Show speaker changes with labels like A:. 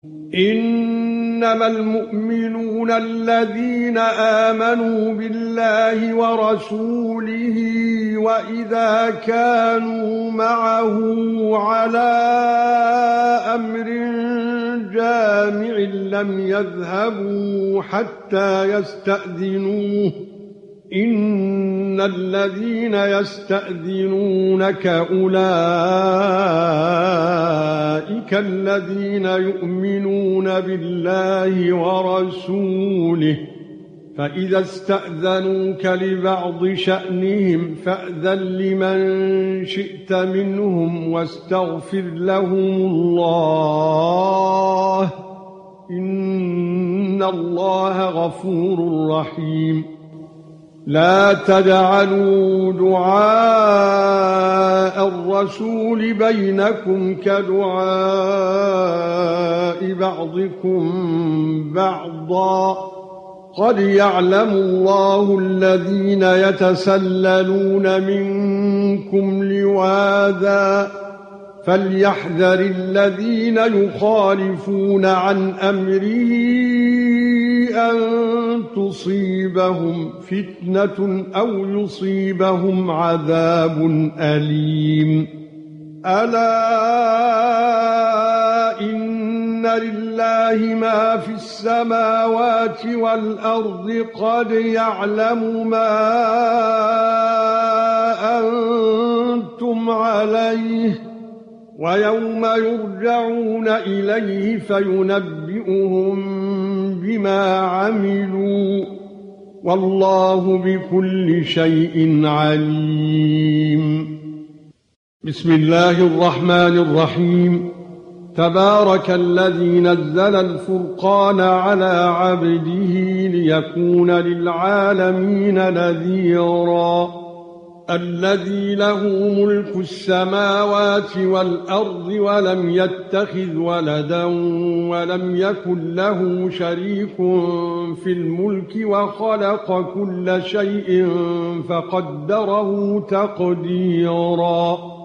A: إنما المؤمنون الذين آمنوا بالله ورسوله وإذا كانوا معه على أمر جامع لم يذهبوا حتى يستأذنوه إن الذين يستأذنونك أولئك الذين يؤمنون بالله ورسوله فإذا استأذنوك لبعض شأنهم فأذن لمن شئت منهم واستغفر لهم الله إن الله غفور رحيم لا تجعلوا دعاء الرسول بينكم كدعاء بعضكم بعضا قد يعلم الله الذين يتسللون منكم لواذا فليحذر الذين يخالفون عن أمره أن تصيبهم فتنة أو يصيبهم عذاب أليم ألا إن لله ما في السماوات والأرض قد يعلم ما أنتم عليه ويوم يرجعون إليه فينبئهم بما عملوا والله بكل شيء عليم بسم الله الرحمن الرحيم تبارك الذي نزل الفرقان على عبده ليكون للعالمين نذيرا الذي له ملك السماوات والأرض ولم يتخذ ولدا ولم يكن له شريك في الملك وخلق كل شيء فقدره تقديرا